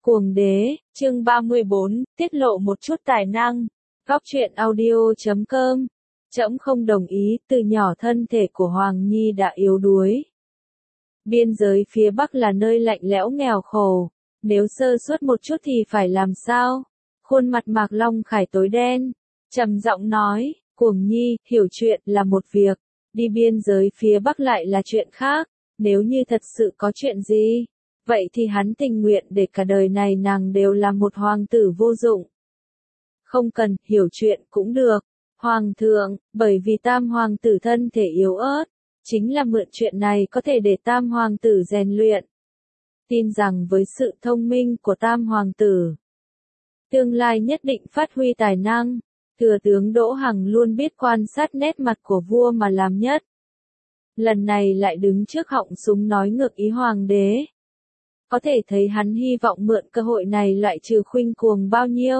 Cuồng đế, chương 34, tiết lộ một chút tài năng. Góc truyện audio.com. Trẫm không đồng ý, từ nhỏ thân thể của Hoàng Nhi đã yếu đuối. Biên giới phía Bắc là nơi lạnh lẽo nghèo khổ, nếu sơ suất một chút thì phải làm sao? Khuôn mặt Mạc Long Khải tối đen, trầm giọng nói, Cuồng Nhi, hiểu chuyện là một việc, đi biên giới phía Bắc lại là chuyện khác, nếu như thật sự có chuyện gì, vậy thì hắn tình nguyện để cả đời này nàng đều là một hoàng tử vô dụng. Không cần, hiểu chuyện cũng được. Hoàng thượng, bởi vì tam hoàng tử thân thể yếu ớt, chính là mượn chuyện này có thể để tam hoàng tử rèn luyện. Tin rằng với sự thông minh của tam hoàng tử, tương lai nhất định phát huy tài năng, thừa tướng Đỗ Hằng luôn biết quan sát nét mặt của vua mà làm nhất. Lần này lại đứng trước họng súng nói ngược ý hoàng đế. Có thể thấy hắn hy vọng mượn cơ hội này loại trừ Khuynh Cuồng bao nhiêu.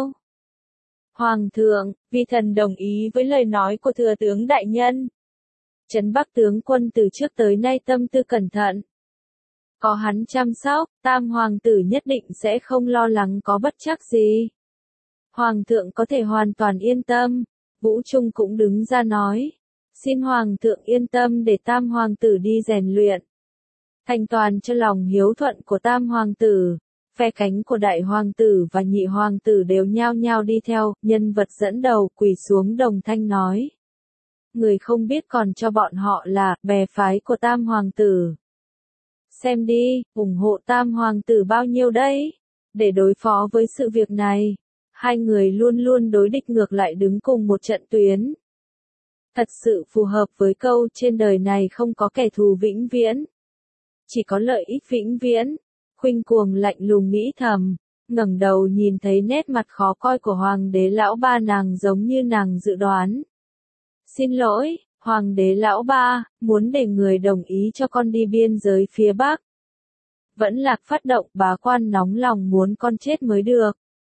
Hoàng thượng, vi thần đồng ý với lời nói của thừa tướng đại nhân. Trấn Bắc tướng quân từ trước tới nay tâm tư cẩn thận. Có hắn chăm sóc, tam hoàng tử nhất định sẽ không lo lắng có bất trắc gì. Hoàng thượng có thể hoàn toàn yên tâm. Vũ Trung cũng đứng ra nói. Xin hoàng thượng yên tâm để tam hoàng tử đi rèn luyện. Thành toàn cho lòng hiếu thuận của tam hoàng tử. Phe cánh của đại hoàng tử và nhị hoàng tử đều nhao nhao đi theo, nhân vật dẫn đầu quỳ xuống đồng thanh nói. Người không biết còn cho bọn họ là bè phái của tam hoàng tử. Xem đi, ủng hộ tam hoàng tử bao nhiêu đấy? Để đối phó với sự việc này, hai người luôn luôn đối địch ngược lại đứng cùng một trận tuyến. Thật sự phù hợp với câu trên đời này không có kẻ thù vĩnh viễn. Chỉ có lợi ích vĩnh viễn. Khuynh Cuồng lạnh lùng nghĩ thầm, ngẩng đầu nhìn thấy nét mặt khó coi của hoàng đế lão ba nàng giống như nàng dự đoán. Xin lỗi, hoàng đế lão ba, muốn để người đồng ý cho con đi biên giới phía Bắc. Vẫn Lạc phát động bá quan nóng lòng muốn con chết mới được.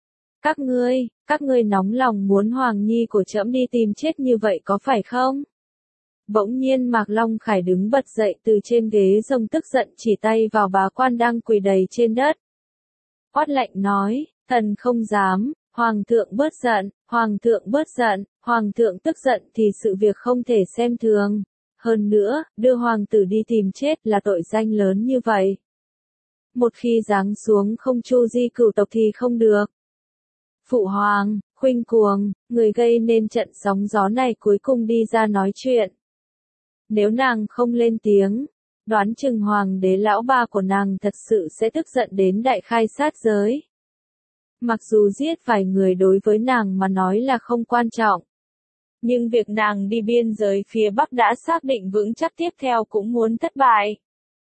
Các ngươi nóng lòng muốn Hoàng Nhi của trẫm đi tìm chết như vậy có phải không? Bỗng nhiên Mạc Long Khải đứng bật dậy từ trên ghế rồng tức giận chỉ tay vào bá quan đang quỳ đầy trên đất. Quát lạnh nói, thần không dám, hoàng thượng bớt giận, hoàng thượng bớt giận, hoàng thượng tức giận thì sự việc không thể xem thường. Hơn nữa, đưa hoàng tử đi tìm chết là tội danh lớn như vậy. Một khi giáng xuống không chu di cửu tộc thì không được. Phụ hoàng, Khuynh Cuồng, người gây nên trận sóng gió này cuối cùng đi ra nói chuyện. Nếu nàng không lên tiếng, đoán chừng hoàng đế lão ba của nàng thật sự sẽ tức giận đến đại khai sát giới. Mặc dù giết vài người đối với nàng mà nói là không quan trọng. Nhưng việc nàng đi biên giới phía Bắc đã xác định vững chắc tiếp theo cũng muốn thất bại.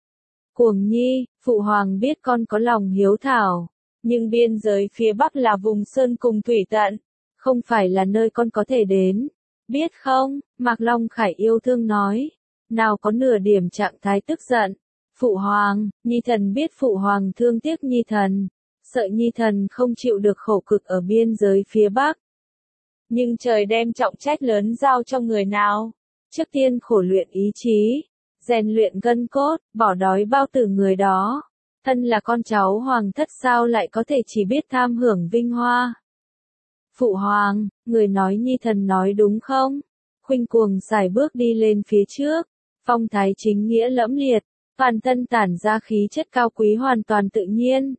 Cuồng Nhi, phụ hoàng biết con có lòng hiếu thảo. Nhưng biên giới phía Bắc là vùng sơn cùng thủy tận. Không phải là nơi con có thể đến. Biết không, Mạc Long Khải yêu thương nói. Nào có nửa điểm trạng thái tức giận. Phụ hoàng, Nhi thần biết phụ hoàng thương tiếc Nhi thần. Sợ Nhi thần không chịu được khổ cực ở biên giới phía Bắc. Nhưng trời đem trọng trách lớn giao cho người nào? Trước tiên khổ luyện ý chí. Rèn luyện gân cốt, bỏ đói bao tử người đó. Thân là con cháu hoàng thất sao lại có thể chỉ biết tham hưởng vinh hoa. Phụ hoàng, người nói Nhi thần nói đúng không? Khuynh Cuồng sải bước đi lên phía trước. Phong thái chính nghĩa lẫm liệt, toàn thân tản ra khí chất cao quý hoàn toàn tự nhiên.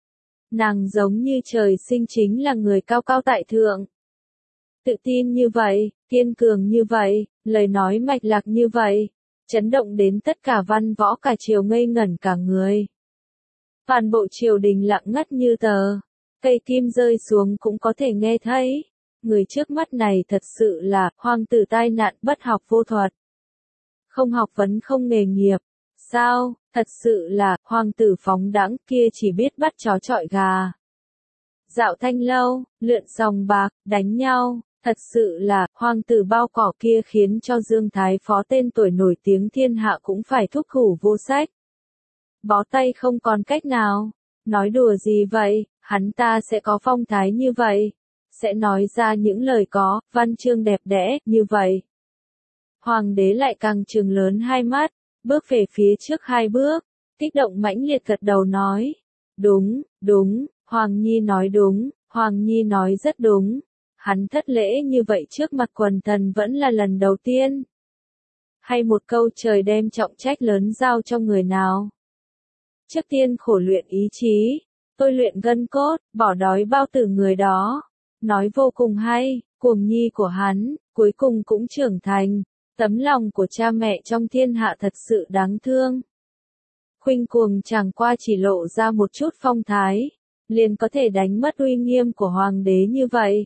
Nàng giống như trời sinh chính là người cao cao tại thượng. Tự tin như vậy, kiên cường như vậy, lời nói mạch lạc như vậy, chấn động đến tất cả văn võ cả triều ngây ngẩn cả người. Toàn bộ triều đình lặng ngắt như tờ, cây kim rơi xuống cũng có thể nghe thấy. Người trước mắt này thật sự là hoàng tử tai nạn bất học vô thuật. Không học vấn không nghề nghiệp. Sao, thật sự là hoàng tử phóng đãng kia chỉ biết bắt chó chọi gà. Dạo thanh lâu, lượn sòng bạc, đánh nhau. Thật sự là hoàng tử bao cỏ kia khiến cho Dương Thái Phó tên tuổi nổi tiếng thiên hạ cũng phải thúc thủ vô sách. Bó tay không còn cách nào. Nói đùa gì vậy, hắn ta sẽ có phong thái như vậy. Sẽ nói ra những lời có, văn chương đẹp đẽ, như vậy. Hoàng đế lại càng trừng lớn hai mắt, bước về phía trước hai bước, kích động mãnh liệt gật đầu nói. Đúng, Hoàng Nhi nói đúng, Hoàng Nhi nói rất đúng. Hắn thất lễ như vậy trước mặt quần thần vẫn là lần đầu tiên. Hay một câu trời đem trọng trách lớn giao cho người nào. Trước tiên khổ luyện ý chí, tôi luyện gân cốt, bỏ đói bao tử người đó. Nói vô cùng hay, cuồng nhi của hắn, cuối cùng cũng trưởng thành. Tấm lòng của cha mẹ trong thiên hạ thật sự đáng thương. Khuynh cuồng chẳng qua chỉ lộ ra một chút phong thái, liền có thể đánh mất uy nghiêm của hoàng đế như vậy.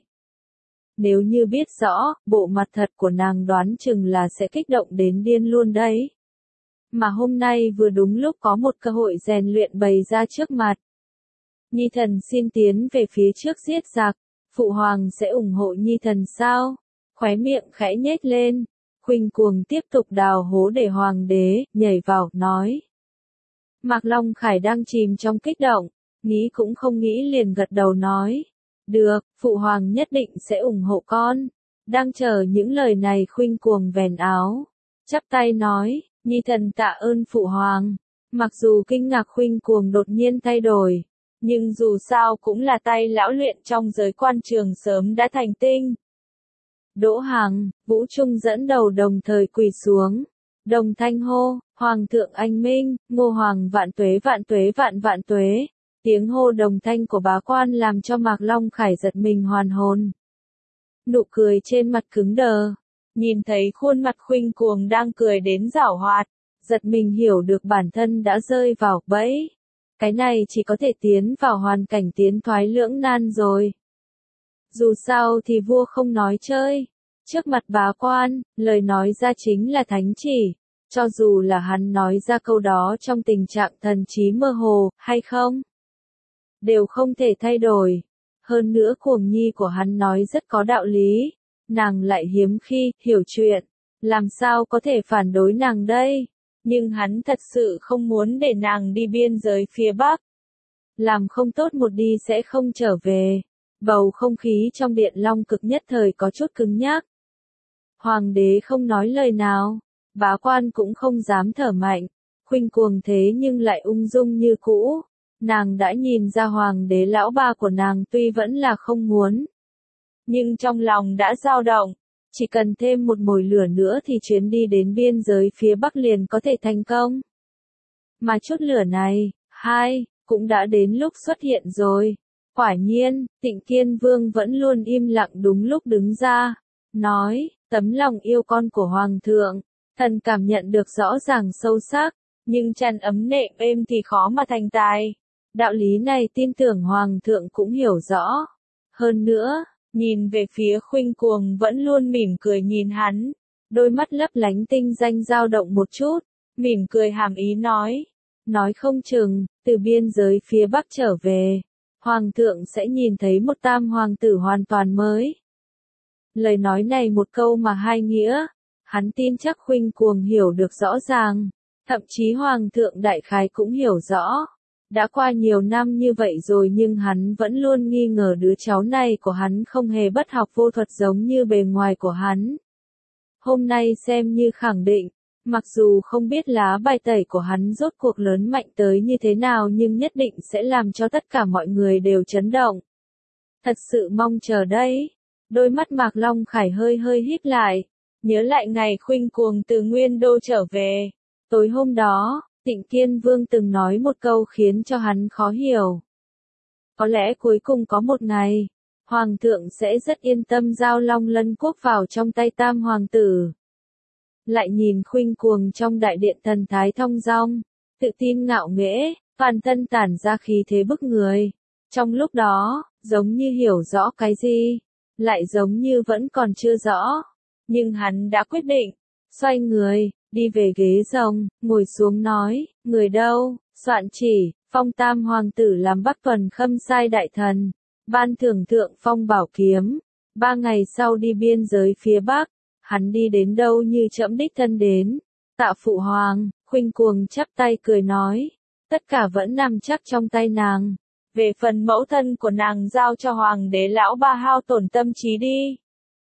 Nếu như biết rõ, bộ mặt thật của nàng đoán chừng là sẽ kích động đến điên luôn đấy. Mà hôm nay vừa đúng lúc có một cơ hội rèn luyện bày ra trước mặt. Nhi thần xin tiến về phía trước giết giặc, phụ hoàng sẽ ủng hộ nhi thần sao? Khóe miệng khẽ nhếch lên, khuynh cuồng tiếp tục đào hố để hoàng đế nhảy vào, nói. Mạc Long Khải đang chìm trong kích động, nghĩ cũng không nghĩ liền gật đầu nói. Được, phụ hoàng nhất định sẽ ủng hộ con. Đang chờ những lời này khuynh cuồng vèn áo, chắp tay nói, nhi thần tạ ơn phụ hoàng. Mặc dù kinh ngạc khuynh cuồng đột nhiên thay đổi, nhưng dù sao cũng là tay lão luyện trong giới quan trường sớm đã thành tinh. Đỗ Hằng, Vũ Trung dẫn đầu đồng thời quỳ xuống, đồng thanh hô, Hoàng thượng anh minh, Ngô Hoàng vạn tuế vạn tuế vạn vạn tuế. Tiếng hô đồng thanh của bá quan làm cho Mạc Long Khải giật mình hoàn hồn. Nụ cười trên mặt cứng đờ, nhìn thấy khuôn mặt khuynh cuồng đang cười đến giảo hoạt, giật mình hiểu được bản thân đã rơi vào bẫy. Cái này chỉ có thể tiến vào hoàn cảnh tiến thoái lưỡng nan rồi. Dù sao thì vua không nói chơi. Trước mặt bá quan, lời nói ra chính là thánh chỉ. Cho dù là hắn nói ra câu đó trong tình trạng thần trí mơ hồ, hay không, đều không thể thay đổi. Hơn nữa cuồng nhi của hắn nói rất có đạo lý. Nàng lại hiếm khi hiểu chuyện. Làm sao có thể phản đối nàng đây? Nhưng hắn thật sự không muốn để nàng đi biên giới phía Bắc. Làm không tốt một đi sẽ không trở về. Bầu không khí trong điện Long Cực nhất thời có chút cứng nhắc. Hoàng đế không nói lời nào, bá quan cũng không dám thở mạnh, khuynh cuồng thế nhưng lại ung dung như cũ. Nàng đã nhìn ra hoàng đế lão ba của nàng tuy vẫn là không muốn, nhưng trong lòng đã dao động, chỉ cần thêm một mồi lửa nữa thì chuyến đi đến biên giới phía Bắc liền có thể thành công. Mà chút lửa này, cũng đã đến lúc xuất hiện rồi. Quả nhiên, Tịnh Kiên Vương vẫn luôn im lặng đúng lúc đứng ra, nói, tấm lòng yêu con của Hoàng thượng, thần cảm nhận được rõ ràng sâu sắc, nhưng chăn ấm nệm êm thì khó mà thành tài. Đạo lý này tin tưởng Hoàng thượng cũng hiểu rõ. Hơn nữa, nhìn về phía khuynh cuồng vẫn luôn mỉm cười nhìn hắn, đôi mắt lấp lánh tinh danh dao động một chút, mỉm cười hàm ý nói không chừng, từ biên giới phía Bắc trở về, Hoàng thượng sẽ nhìn thấy một tam hoàng tử hoàn toàn mới. Lời nói này một câu mà hai nghĩa, hắn tin chắc khuynh cuồng hiểu được rõ ràng, thậm chí Hoàng thượng đại khái cũng hiểu rõ. Đã qua nhiều năm như vậy rồi nhưng hắn vẫn luôn nghi ngờ đứa cháu này của hắn không hề bất học vô thuật giống như bề ngoài của hắn. Hôm nay xem như khẳng định, mặc dù không biết lá bài tẩy của hắn rốt cuộc lớn mạnh tới như thế nào nhưng nhất định sẽ làm cho tất cả mọi người đều chấn động. Thật sự mong chờ đấy. Đôi mắt Mạc Long Khải hơi híp lại, nhớ lại ngày khuynh cuồng từ Nguyên Đô trở về. Tối hôm đó, Tịnh Kiên Vương từng nói một câu khiến cho hắn khó hiểu. Có lẽ cuối cùng có một ngày, Hoàng thượng sẽ rất yên tâm giao Long Lân Quốc vào trong tay tam hoàng tử. Lại nhìn khuynh cuồng trong đại điện thần thái thong dong, tự tin ngạo nghễ, toàn thân tản ra khí thế bức người. Trong lúc đó, giống như hiểu rõ cái gì, lại giống như vẫn còn chưa rõ. Nhưng hắn đã quyết định, xoay người, đi về ghế rồng, ngồi xuống nói, người đâu, soạn chỉ, phong tam hoàng tử làm Bắc Tuần Khâm Sai đại thần, ban thưởng thượng phong bảo kiếm. 3 ngày sau đi biên giới phía Bắc, hắn đi đến đâu như trẫm đích thân đến. Tạ phụ hoàng, khuynh cuồng chắp tay cười nói, tất cả vẫn nằm chắc trong tay nàng. Về phần mẫu thân của nàng giao cho hoàng đế lão ba hao tổn tâm trí đi.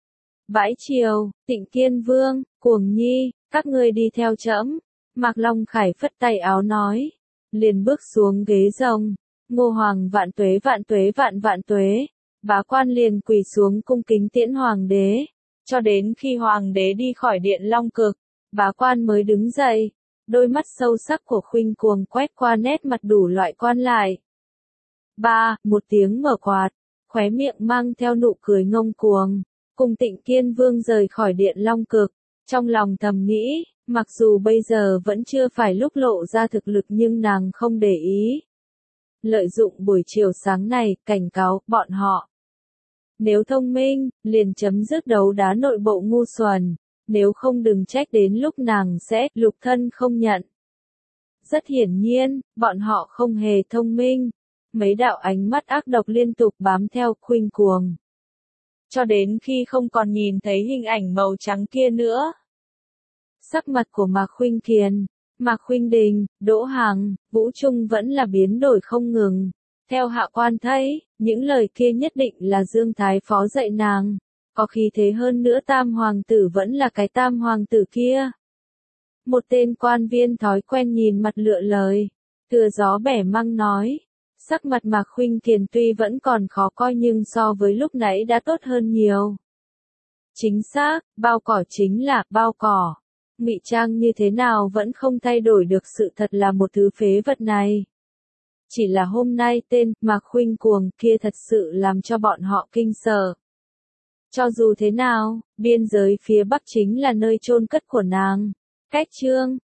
Bãi chiều, Tịnh Kiên Vương, Cuồng Nhi, các ngươi đi theo trẫm. Mạc Long Khải phất tay áo nói, liền bước xuống ghế rồng, Ngô Hoàng vạn tuế vạn tuế vạn vạn tuế. Bá quan liền quỳ xuống cung kính tiễn hoàng đế. Cho đến khi hoàng đế đi khỏi điện Long Cực, bá quan mới đứng dậy. Đôi mắt sâu sắc của Khuynh Cuồng quét qua nét mặt đủ loại quan lại. Một tiếng mở quạt, khóe miệng mang theo nụ cười ngông cuồng. Cùng Tịnh Kiên Vương rời khỏi điện Long Cực, trong lòng thầm nghĩ, mặc dù bây giờ vẫn chưa phải lúc lộ ra thực lực nhưng nàng không để ý. Lợi dụng buổi chiều sáng này, cảnh cáo bọn họ. Nếu thông minh, liền chấm dứt đấu đá nội bộ ngu xuẩn, nếu không đừng trách đến lúc nàng sẽ lục thân không nhận. Rất hiển nhiên, bọn họ không hề thông minh. Mấy đạo ánh mắt ác độc liên tục bám theo Khuynh Cuồng. Cho đến khi không còn nhìn thấy hình ảnh màu trắng kia nữa. Sắc mặt của Mạc Khuynh Kiền, Mạc Khuynh Đình, Đỗ Hằng, Vũ Trung vẫn là biến đổi không ngừng. Theo hạ quan thấy, những lời kia nhất định là Dương Thái Phó dạy nàng. Có khí thế hơn nữa Tam Hoàng tử vẫn là cái Tam Hoàng tử kia. Một tên quan viên thói quen nhìn mặt lựa lời. Thừa gió bẻ măng nói. Sắc mặt Mạc Khuynh Kiền tuy vẫn còn khó coi nhưng so với lúc nãy đã tốt hơn nhiều. Chính xác, bao cỏ chính là bao cỏ. Ngụy trang như thế nào vẫn không thay đổi được sự thật là một thứ phế vật này. Chỉ là hôm nay tên Mạc Khuynh Cuồng kia thật sự làm cho bọn họ kinh sợ. Cho dù thế nào, biên giới phía Bắc chính là nơi chôn cất của nàng. Cách chương